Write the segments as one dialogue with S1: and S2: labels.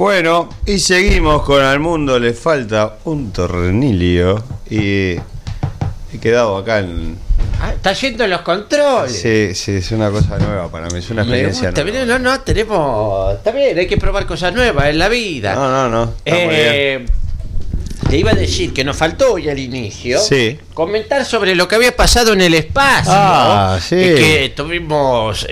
S1: Bueno, y seguimos con Al Mundo Le Falta un Tornillo. Y he quedado acá en...
S2: está yendo los controles.
S1: Sí, es una cosa nueva para mí, es una experiencia nueva.
S2: No, tenemos... Está bien, hay que probar cosas nuevas en la vida.
S1: No. Está muy bien.
S2: Te iba a decir que nos faltó hoy al inicio comentar sobre lo que había pasado en el espacio.
S1: Sí.
S2: Que tuvimos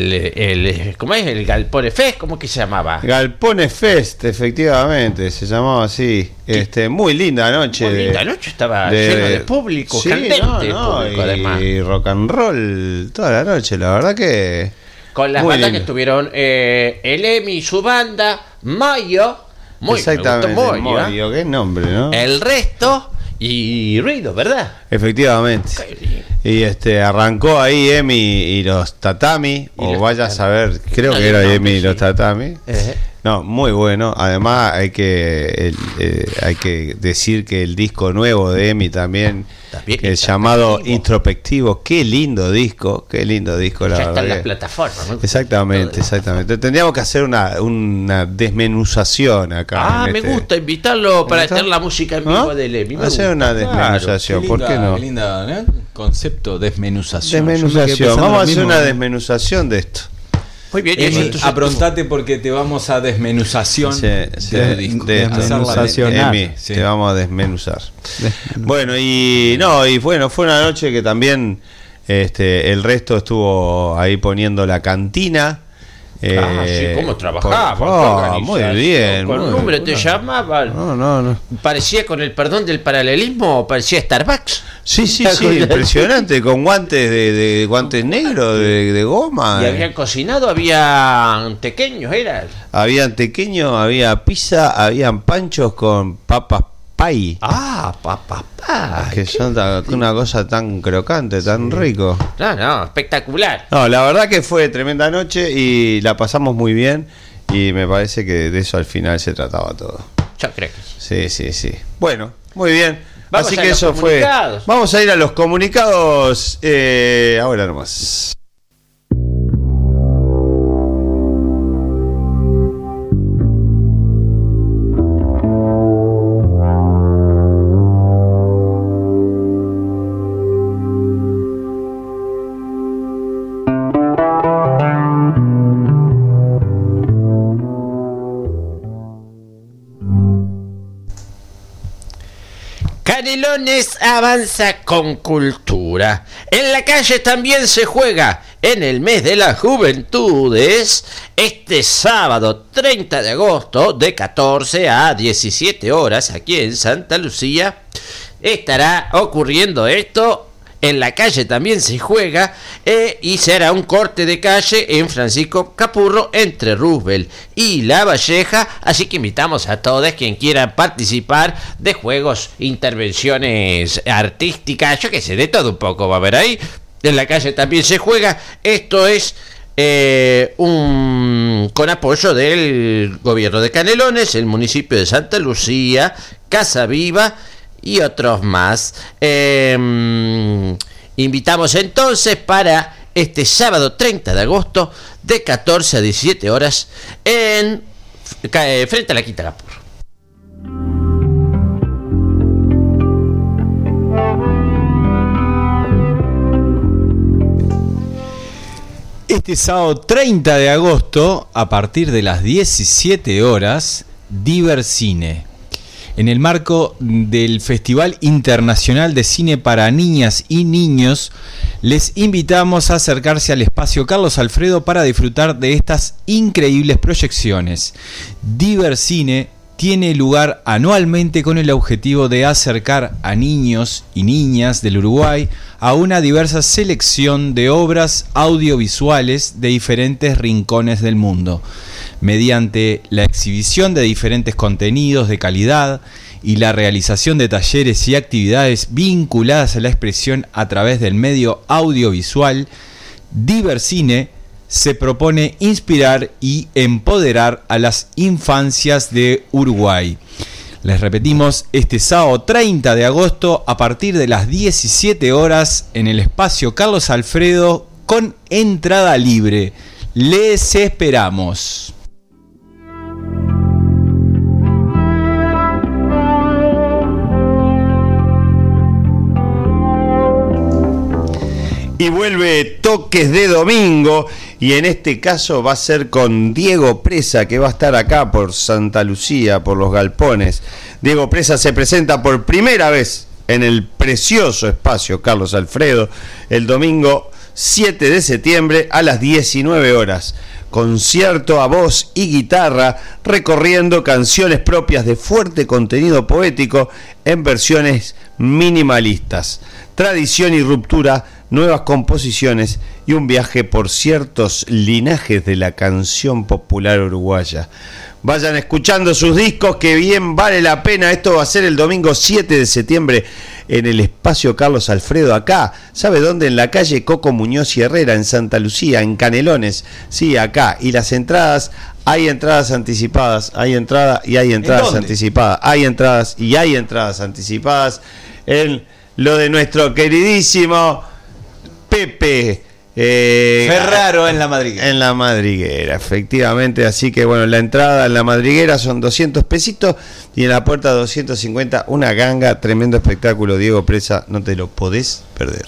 S2: ¿cómo es? El Galpone Fest, ¿cómo que se llamaba?
S1: Galpone Fest, efectivamente, se llamaba así. Muy linda noche.
S2: Muy linda noche, estaba lleno de público, candente público, además.
S1: Y rock and roll toda la noche, la verdad que...
S2: Con las bandas que estuvieron, el Emi y su banda, Mayo.
S1: Exactamente, Moyo, qué nombre, ¿no?
S2: El Resto y Ruido, ¿verdad?
S1: Efectivamente. Y arrancó ahí Emi y los Tatami, vaya a saber, creo que era Emi y los Tatami. No, muy bueno. Además hay que decir que el disco nuevo de Emi también el llamado Introspectivo, qué lindo disco, la verdad.
S2: Ya está en las plataformas, ¿no?
S1: Exactamente. Tendríamos que hacer una desmenuzación acá.
S2: Me gusta invitarlo para tener la música en vivo de Emi.
S1: Hacer una desmenuzación, ¿por qué no?
S3: Qué linda, ¿eh? Concepto, desmenuzación.
S1: Vamos a hacer una desmenuzación de esto.
S2: Muy bien,
S3: Emi, aprontate porque te vamos a desmenuzación del disco.
S1: Emi, te vamos a desmenuzar. Bueno, fue una noche que también el Resto estuvo ahí poniendo la cantina.
S2: ¿Cómo trabajaba?
S1: Muy bien.
S2: Con un número te llamaban.
S1: No.
S2: Parecía, con el perdón del paralelismo, parecía Starbucks.
S1: Sí, impresionante, con guantes de guantes negros, de goma.
S2: Y habían cocinado, habían tequeños, ¿era?
S1: Habían tequeños, había pizza, habían panchos con papas pay.
S2: Papas pay.
S1: Que son una cosa tan crocante, tan rico.
S2: No, espectacular.
S1: No, la verdad que fue tremenda noche y la pasamos muy bien. Y me parece que de eso al final se trataba todo.
S2: Yo creo que
S1: sí. Bueno, muy bien.
S2: Vamos
S1: así
S2: a
S1: que eso fue. Vamos a ir a los comunicados ahora nomás.
S2: Canelones avanza con cultura. En la calle también se juega. En el mes de las juventudes, este sábado 30 de agosto, de 14 a 17 horas, aquí en Santa Lucía, estará ocurriendo esto. En la calle también se juega y será un corte de calle en Francisco Capurro entre Roosevelt y La Valleja, así que invitamos a todos quien quieran participar de juegos, intervenciones artísticas, yo qué sé, de todo un poco va a haber ahí. En la calle también se juega, esto es con apoyo del gobierno de Canelones, el municipio de Santa Lucía, Casa Viva y otros más. Invitamos entonces para este sábado 30 de agosto de 14 a 17 horas en frente a la Quinta Capurro.
S3: Este sábado 30 de agosto, a partir de las 17 horas, Divercine. En el marco del Festival Internacional de Cine para Niñas y Niños, les invitamos a acercarse al espacio Carlos Alfredo para disfrutar de estas increíbles proyecciones. Divercine tiene lugar anualmente con el objetivo de acercar a niños y niñas del Uruguay a una diversa selección de obras audiovisuales de diferentes rincones del mundo, mediante la exhibición de diferentes contenidos de calidad y la realización de talleres y actividades vinculadas a la expresión a través del medio audiovisual. Divercine se propone inspirar y empoderar a las infancias de Uruguay. Les repetimos, este sábado 30 de agosto a partir de las 17 horas en el espacio Carlos Alfredo con entrada libre. Les esperamos.
S1: Y vuelve Toques de Domingo, y en este caso va a ser con Diego Presa, que va a estar acá por Santa Lucía, por los Galpones. Diego Presa se presenta por primera vez en el precioso espacio Carlos Alfredo el domingo 7 de septiembre a las 19 horas. Concierto a voz y guitarra, recorriendo canciones propias de fuerte contenido poético en versiones minimalistas. Tradición y ruptura, nuevas composiciones y un viaje por ciertos linajes de la canción popular uruguaya. Vayan escuchando sus discos, que bien vale la pena. Esto va a ser el domingo 7 de septiembre en el espacio Carlos Alfredo, acá. ¿Sabe dónde? En la calle Coco Muñoz y Herrera, en Santa Lucía, en Canelones. Sí, acá. Y las entradas, hay entradas anticipadas, hay entrada y hay entradas anticipadas. Hay entradas y hay entradas anticipadas en lo de nuestro queridísimo Pepe
S3: Ferraro en la Madriguera.
S1: En la Madriguera, efectivamente. Así que bueno, la entrada en la Madriguera son 200 pesitos y en la puerta 250, una ganga, tremendo espectáculo. Diego Presa, no te lo podés perder.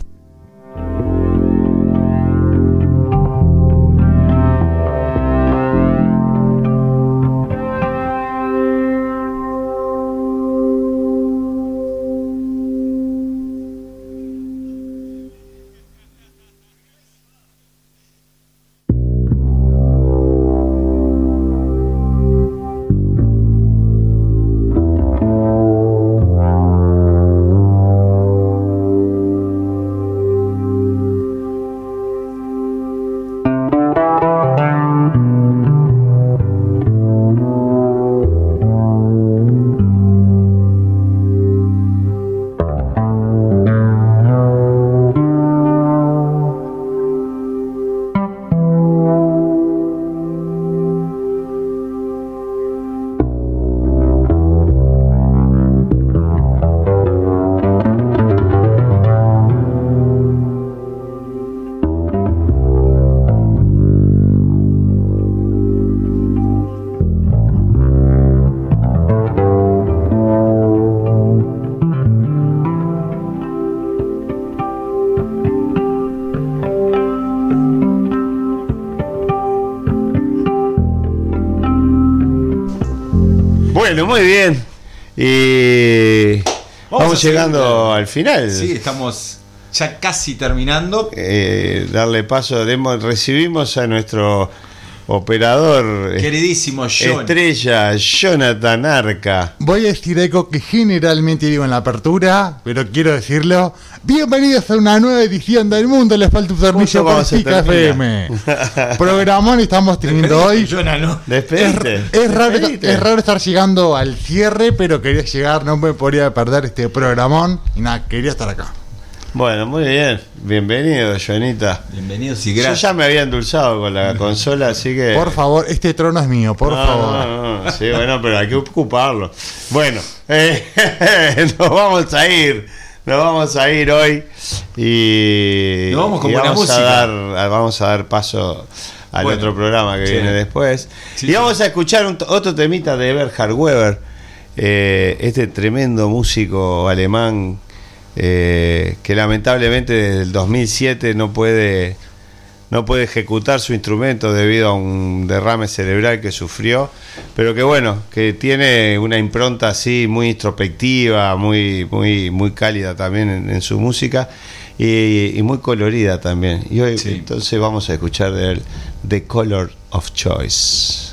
S1: Bueno, muy bien. Y vamos llegando al final.
S3: Sí, estamos ya casi terminando.
S1: Darle paso, recibimos a nuestro operador
S3: queridísimo
S1: estrella, Jonathan Arca.
S4: Voy a decir algo que generalmente digo en la apertura, pero quiero decirlo. Bienvenidos a una nueva edición del Mundo Les Falta un Servicio por Chica FM. Programón estamos teniendo hoy. Es raro estar llegando al cierre, pero quería llegar, no me podía perder este programón y nada, quería estar acá.
S1: Bueno, muy bien. Bienvenido, Jonita.
S3: Bienvenidos y gracias.
S1: Yo ya me había endulzado con la consola, así que...
S4: Por favor, este trono es mío, por favor.
S1: No. Sí, bueno, pero hay que ocuparlo. Bueno, nos vamos a ir hoy y
S3: nos vamos con buena música.
S1: Vamos a dar paso al otro programa que viene después.
S3: Sí,
S1: y vamos a escuchar otro temita de Eberhard Weber, este tremendo músico alemán que lamentablemente desde el 2007 no puede ejecutar su instrumento debido a un derrame cerebral que sufrió, pero que bueno, que tiene una impronta así muy introspectiva, muy cálida también en su música y muy colorida también. Y hoy entonces vamos a escuchar de él The Color of Choice.